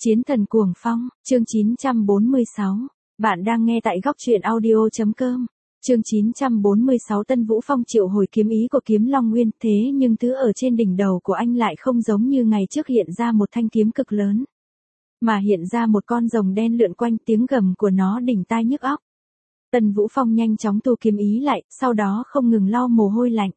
Chiến thần cuồng phong, chương 946. Bạn đang nghe tại góc truyện audio.com. Chương 946 Tân Vũ Phong triệu hồi kiếm ý của kiếm Long Nguyên, thế nhưng thứ ở trên đỉnh đầu của anh lại không giống như ngày trước hiện ra một thanh kiếm cực lớn, mà hiện ra một con rồng đen lượn quanh, tiếng gầm của nó đỉnh tai nhức óc. Tân Vũ Phong nhanh chóng tu kiếm ý lại, sau đó không ngừng lau mồ hôi lạnh.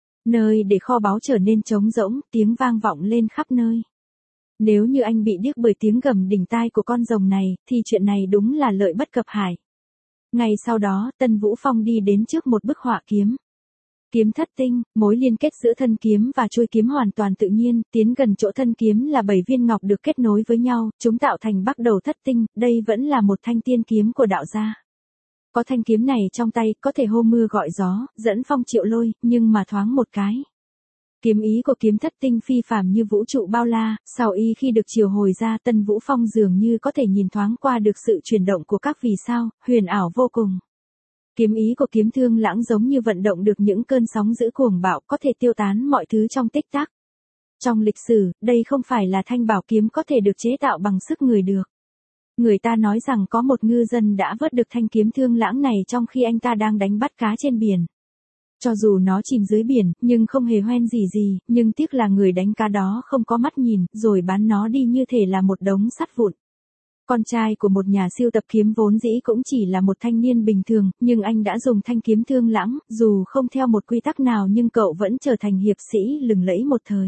Nơi để kho báu trở nên trống rỗng, tiếng vang vọng lên khắp nơi. Nếu như anh bị điếc bởi tiếng gầm đỉnh tai của con rồng này, thì chuyện này đúng là lợi bất cập hại. Ngày sau đó, Tân Vũ Phong đi đến trước một bức họa kiếm. Kiếm thất tinh, mối liên kết giữa thân kiếm và chuôi kiếm hoàn toàn tự nhiên, tiến gần chỗ thân kiếm là 7 viên ngọc được kết nối với nhau, chúng tạo thành bắc đầu thất tinh, đây vẫn là một thanh tiên kiếm của đạo gia. Có thanh kiếm này trong tay, có thể hô mưa gọi gió, dẫn phong triệu lôi, nhưng mà thoáng một cái. Kiếm ý của kiếm thất tinh phi phàm như vũ trụ bao la, sau khi được triệu hồi ra, Tân Vũ Phong dường như có thể nhìn thoáng qua được sự chuyển động của các vì sao, huyền ảo vô cùng. Kiếm ý của kiếm Thương Lãng giống như vận động được những cơn sóng dữ cuồng bạo, có thể tiêu tán mọi thứ trong tích tắc. Trong lịch sử, đây không phải là thanh bảo kiếm có thể được chế tạo bằng sức người được. Người ta nói rằng có một ngư dân đã vớt được thanh kiếm Thương Lãng này trong khi anh ta đang đánh bắt cá trên biển. Cho dù nó chìm dưới biển, nhưng không hề hoen gì, nhưng tiếc là người đánh cá đó không có mắt nhìn, rồi bán nó đi như thể là một đống sắt vụn. Con trai của một nhà sưu tập kiếm vốn dĩ cũng chỉ là một thanh niên bình thường, nhưng anh đã dùng thanh kiếm Thương Lãng, dù không theo một quy tắc nào nhưng cậu vẫn trở thành hiệp sĩ lừng lẫy một thời.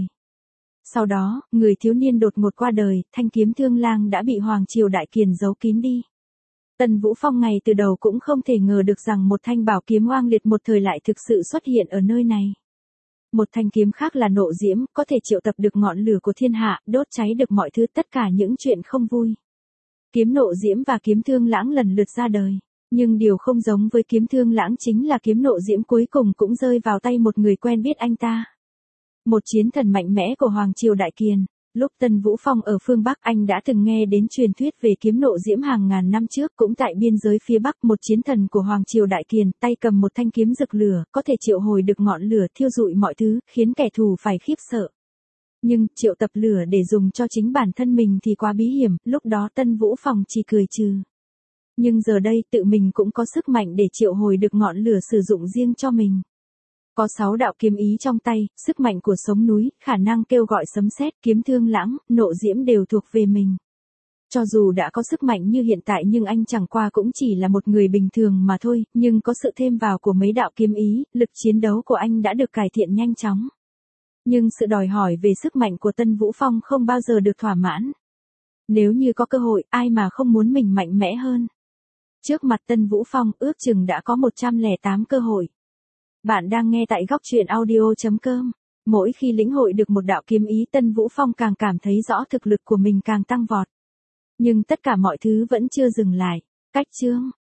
Sau đó, người thiếu niên đột ngột qua đời, thanh kiếm Thương Lang đã bị Hoàng Triều Đại Kiền giấu kín đi. Tân Vũ Phong ngày từ đầu cũng không thể ngờ được rằng một thanh bảo kiếm oang liệt một thời lại thực sự xuất hiện ở nơi này. Một thanh kiếm khác là nộ diễm, có thể triệu tập được ngọn lửa của thiên hạ, đốt cháy được mọi thứ, tất cả những chuyện không vui. Kiếm nộ diễm và kiếm Thương Lãng lần lượt ra đời. Nhưng điều không giống với kiếm Thương Lãng chính là kiếm nộ diễm cuối cùng cũng rơi vào tay một người quen biết anh ta. Một chiến thần mạnh mẽ của Hoàng Triều Đại Kiền. Lúc Tân Vũ Phong ở phương Bắc, anh đã từng nghe đến truyền thuyết về kiếm nộ diễm hàng ngàn năm trước, cũng tại biên giới phía Bắc, một chiến thần của Hoàng Triều Đại Kiền, tay cầm một thanh kiếm rực lửa, có thể triệu hồi được ngọn lửa thiêu rụi mọi thứ, khiến kẻ thù phải khiếp sợ. Nhưng, triệu tập lửa để dùng cho chính bản thân mình thì quá bí hiểm, lúc đó Tân Vũ Phong chỉ cười trừ. Nhưng giờ đây, tự mình cũng có sức mạnh để triệu hồi được ngọn lửa sử dụng riêng cho mình. Có 6 đạo kiếm ý trong tay, sức mạnh của sống núi, khả năng kêu gọi sấm sét, kiếm Thương Lãng, nộ diễm đều thuộc về mình. Cho dù đã có sức mạnh như hiện tại nhưng anh chẳng qua cũng chỉ là một người bình thường mà thôi, nhưng có sự thêm vào của mấy đạo kiếm ý, lực chiến đấu của anh đã được cải thiện nhanh chóng. Nhưng sự đòi hỏi về sức mạnh của Tân Vũ Phong không bao giờ được thỏa mãn. Nếu như có cơ hội, ai mà không muốn mình mạnh mẽ hơn. Trước mặt Tân Vũ Phong ước chừng đã có 108 cơ hội. Bạn đang nghe tại góc truyện audio.com. Mỗi khi lĩnh hội được một đạo kiếm ý, Tân Vũ Phong càng cảm thấy rõ thực lực của mình càng tăng vọt. Nhưng tất cả mọi thứ vẫn chưa dừng lại. Cách chương.